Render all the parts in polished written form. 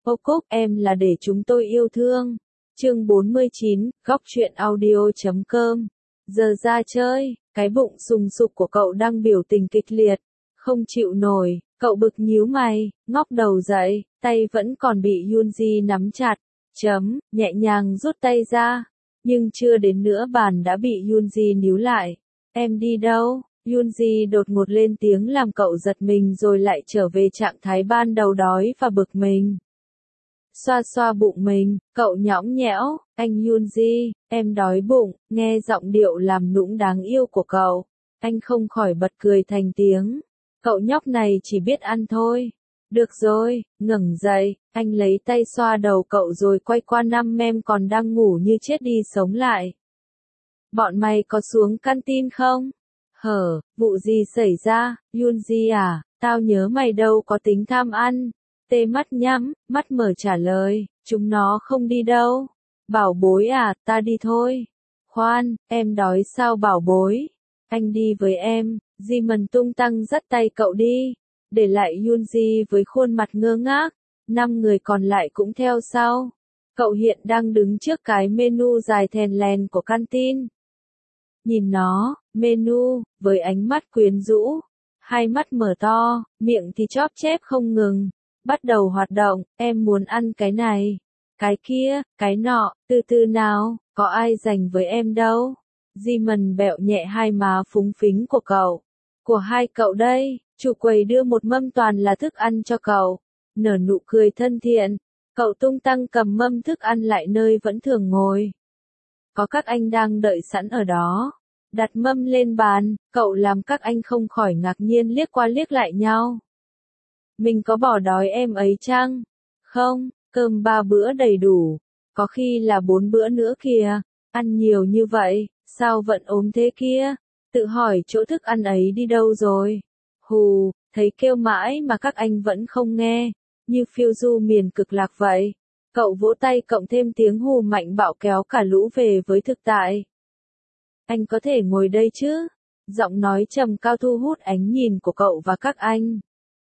Ô Cúc, em là để chúng tôi yêu thương. Chương 49, góc truyện audio.com. Giờ ra chơi, cái bụng sùng sục của cậu đang biểu tình kịch liệt. Không chịu nổi, cậu bực nhíu mày, ngóc đầu dậy, tay vẫn còn bị Yoonji nắm chặt. Nhẹ nhàng rút tay ra. Nhưng chưa đến nửa bàn đã bị Yoonji níu lại. Em đi đâu? Yoonji đột ngột lên tiếng làm cậu giật mình rồi lại trở về trạng thái ban đầu đói và bực mình. Xoa xoa bụng mình, cậu nhõng nhẽo, anh Yoonji, em đói bụng, nghe giọng điệu làm nũng đáng yêu của cậu. Anh không khỏi bật cười thành tiếng. Cậu nhóc này chỉ biết ăn thôi. Được rồi, ngẩng dậy, anh lấy tay xoa đầu cậu rồi quay qua năm mem còn đang ngủ như chết đi sống lại. Bọn mày có xuống canteen không? Vụ gì xảy ra, Yoonji à, tao nhớ mày đâu có tính tham ăn. Tê mắt nhắm, mắt mở trả lời, chúng nó không đi đâu. Bảo bối à, ta đi thôi. Khoan, em đói sao bảo bối? Anh đi với em, Jimin tung tăng dắt tay cậu đi. Để lại Yoonji với khuôn mặt ngơ ngác, 5 người còn lại cũng theo sau. Cậu hiện đang đứng trước cái menu dài thèn lèn của canteen. Nhìn nó, menu, với ánh mắt quyến rũ. Hai mắt mở to, miệng thì chóp chép không ngừng. Bắt đầu hoạt động, em muốn ăn cái này, cái kia, cái nọ, từ từ nào, có ai dành với em đâu. Jimin bẹo nhẹ hai má phúng phính của cậu. Của hai cậu đây, chủ quầy đưa một mâm toàn là thức ăn cho cậu. Nở nụ cười thân thiện, cậu tung tăng cầm mâm thức ăn lại nơi vẫn thường ngồi. Có các anh đang đợi sẵn ở đó. Đặt mâm lên bàn, cậu làm các anh không khỏi ngạc nhiên liếc qua liếc lại nhau. Mình có bỏ đói em ấy chăng? Không, cơm 3 bữa đầy đủ. Có khi là 4 bữa nữa kìa. Ăn nhiều như vậy, sao vẫn ốm thế kia? Tự hỏi chỗ thức ăn ấy đi đâu rồi? Hù, thấy kêu mãi mà các anh vẫn không nghe. Như phiêu du miền cực lạc vậy. Cậu vỗ tay cộng thêm tiếng hù mạnh bạo kéo cả lũ về với thực tại. Anh có thể ngồi đây chứ? Giọng nói trầm cao thu hút ánh nhìn của cậu và các anh.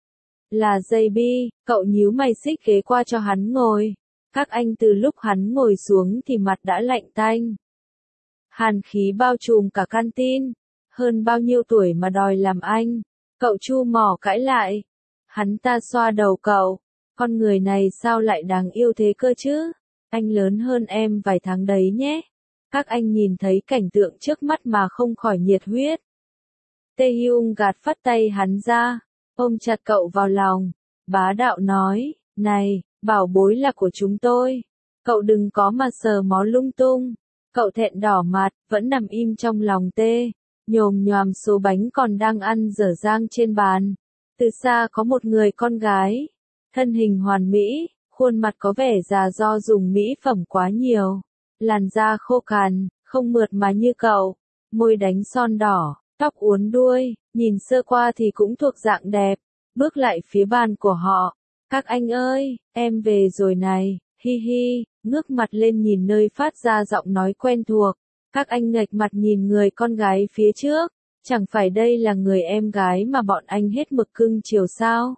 Là JB, cậu nhíu mày xích ghế qua cho hắn ngồi. Các anh từ lúc hắn ngồi xuống thì mặt đã lạnh tanh. Hàn khí bao trùm cả canteen. Hơn bao nhiêu tuổi mà đòi làm anh? Cậu chu mỏ cãi lại. Hắn ta xoa đầu cậu. Con người này sao lại đáng yêu thế cơ chứ? Anh lớn hơn em vài tháng đấy nhé. Các anh nhìn thấy cảnh tượng trước mắt mà không khỏi nhiệt huyết. Taehyung gạt phắt tay hắn ra. Ôm chặt cậu vào lòng, bá đạo nói, này, bảo bối là của chúng tôi. Cậu đừng có mà sờ mó lung tung. Cậu thẹn đỏ mặt, vẫn nằm im trong lòng tê. Nhồm nhoàm số bánh còn đang ăn dở dang trên bàn. Từ xa có một người con gái. Thân hình hoàn mỹ, khuôn mặt có vẻ già do dùng mỹ phẩm quá nhiều. Làn da khô cằn, không mượt mà như cậu. Môi đánh son đỏ. Tóc uốn đuôi, nhìn sơ qua thì cũng thuộc dạng đẹp. Bước lại phía bàn của họ. Các anh ơi, em về rồi này, hi hi, ngước mặt lên nhìn nơi phát ra giọng nói quen thuộc. Các anh nghệch mặt nhìn người con gái phía trước. Chẳng phải đây là người em gái mà bọn anh hết mực cưng chiều sao?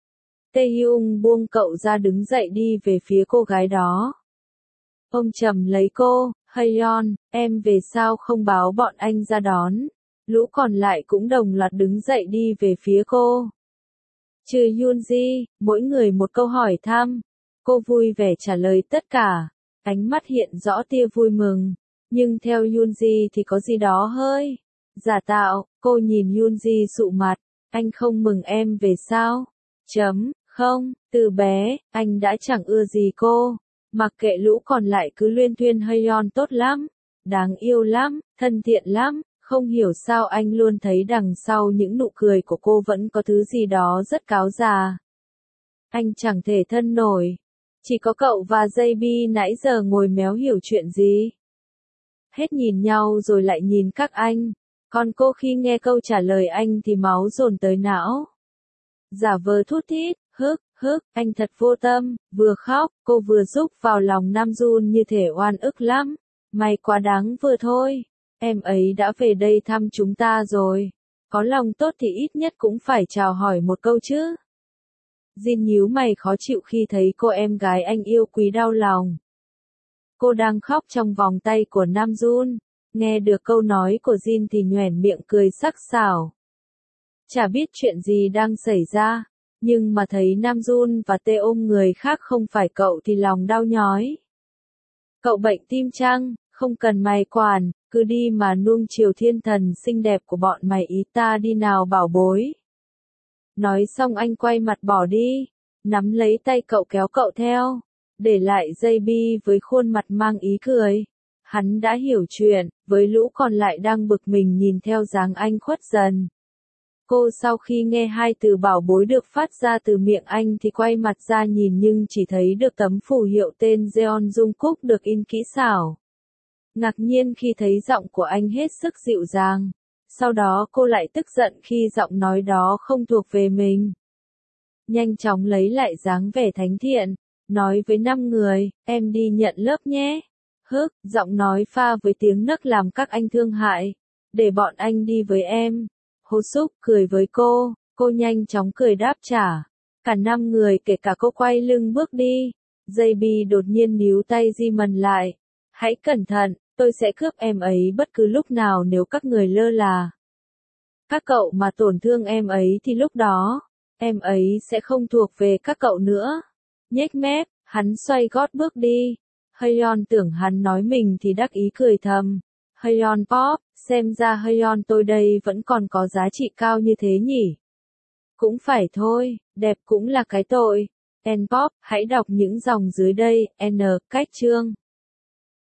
Taehyung buông cậu ra đứng dậy đi về phía cô gái đó. Ôm chầm lấy cô, Haeyeon, em về sao không báo bọn anh ra đón? Lũ còn lại cũng đồng loạt đứng dậy đi về phía cô. Trừ Yoonji, mỗi người một câu hỏi thăm. Cô vui vẻ trả lời tất cả. Ánh mắt hiện rõ tia vui mừng. Nhưng theo Yoonji thì có gì đó hơi giả tạo. Cô nhìn Yoonji sụ mặt. Anh không mừng em về sao? Không, từ bé, anh đã chẳng ưa gì cô. Mặc kệ lũ còn lại cứ luyên thuyên Haeyeon tốt lắm. Đáng yêu lắm, thân thiện lắm. Không hiểu sao anh luôn thấy đằng sau những nụ cười của cô vẫn có thứ gì đó rất cáo già. Anh chẳng thể thân nổi. Chỉ có cậu và JB nãy giờ ngồi méo hiểu chuyện gì. Hết nhìn nhau rồi lại nhìn các anh. Còn cô khi nghe câu trả lời anh thì máu dồn tới não. Giả vờ thút thít, anh thật vô tâm, vừa khóc, cô vừa rúc vào lòng Nam Jun như thể oan ức lắm. Mày quá đáng vừa thôi. Em ấy đã về đây thăm chúng ta rồi. Có lòng tốt thì ít nhất cũng phải chào hỏi một câu chứ. Jin nhíu mày khó chịu khi thấy cô em gái anh yêu quý đau lòng. Cô đang khóc trong vòng tay của Nam Jun. Nghe được câu nói của Jin thì nhoẻn miệng cười sắc sảo. Chả biết chuyện gì đang xảy ra, nhưng mà thấy Nam Jun và Tê ôm người khác không phải cậu thì lòng đau nhói. Cậu bệnh tim chăng, không cần mày quản, cứ đi mà nuông chiều thiên thần xinh đẹp của bọn mày ý ta đi nào bảo bối. Nói xong anh quay mặt bỏ đi, nắm lấy tay cậu kéo cậu theo, để lại JB với khuôn mặt mang ý cười. Hắn đã hiểu chuyện, với lũ còn lại đang bực mình nhìn theo dáng anh khuất dần. Cô sau khi nghe hai từ bảo bối được phát ra từ miệng anh thì quay mặt ra nhìn nhưng chỉ thấy được tấm phù hiệu tên Jeon Jungkook được in kỹ xảo. Ngạc nhiên khi thấy giọng của anh hết sức dịu dàng. Sau đó cô lại tức giận khi giọng nói đó không thuộc về mình. Nhanh chóng lấy lại dáng vẻ thánh thiện, nói với 5 người, em đi nhận lớp nhé. Hức, giọng nói pha với tiếng nấc làm các anh thương hại. Để bọn anh đi với em. Hô Súc cười với cô nhanh chóng cười đáp trả. Cả 5 người kể cả cô quay lưng bước đi. JB đột nhiên níu tay Jimin lại. Hãy cẩn thận, tôi sẽ cướp em ấy bất cứ lúc nào nếu các người lơ là. Các cậu mà tổn thương em ấy thì lúc đó, em ấy sẽ không thuộc về các cậu nữa. Nhếch mép, hắn xoay gót bước đi. Haeyeon tưởng hắn nói mình thì đắc ý cười thầm. Haeyeon Pop, xem ra Haeyeon tôi đây vẫn còn có giá trị cao như thế nhỉ. Cũng phải thôi, đẹp cũng là cái tội. N Pop, hãy đọc những dòng dưới đây, N, cách chương.